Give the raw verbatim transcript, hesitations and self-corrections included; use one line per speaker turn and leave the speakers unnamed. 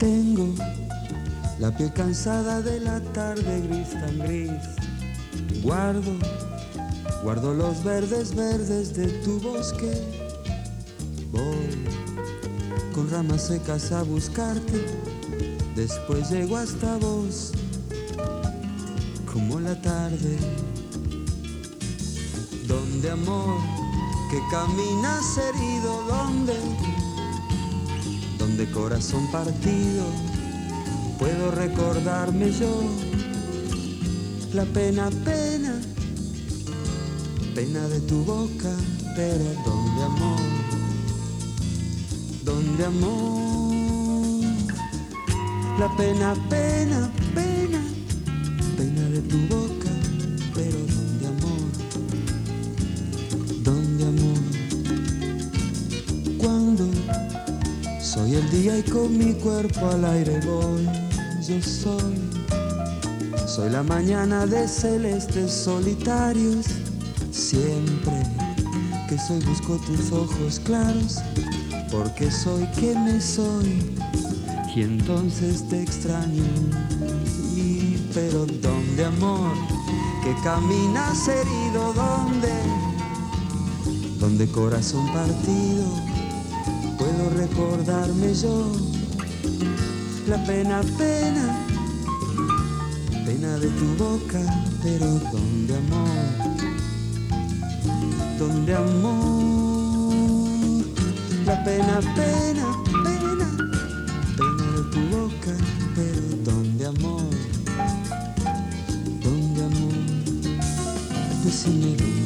Tengo la piel cansada de la tarde gris tan gris. Guardo, guardo los verdes verdes de tu bosque. Voy con ramas secas a buscarte. Después llego hasta vos, como la tarde. Donde amor, que caminas herido, donde, donde corazón partido, puedo recordarme yo. La pena, pena, pena de tu boca, pero donde amor, donde amor. La pena, pena, pena, pena de tu boca, pero donde amor, donde amor. Cuando soy el día y con mi cuerpo al aire voy, yo soy, soy la mañana de celestes solitarios. Siempre que soy busco tus ojos claros, porque soy que me soy, y entonces te extraño. Y pero donde amor, que caminas herido, donde, donde corazón partido, puedo recordarme yo. La pena, pena, pena de tu boca, pero donde amor, donde amor. La pena, pena, pena, pena de tu boca, pero donde amor, donde amor. Decime dónde.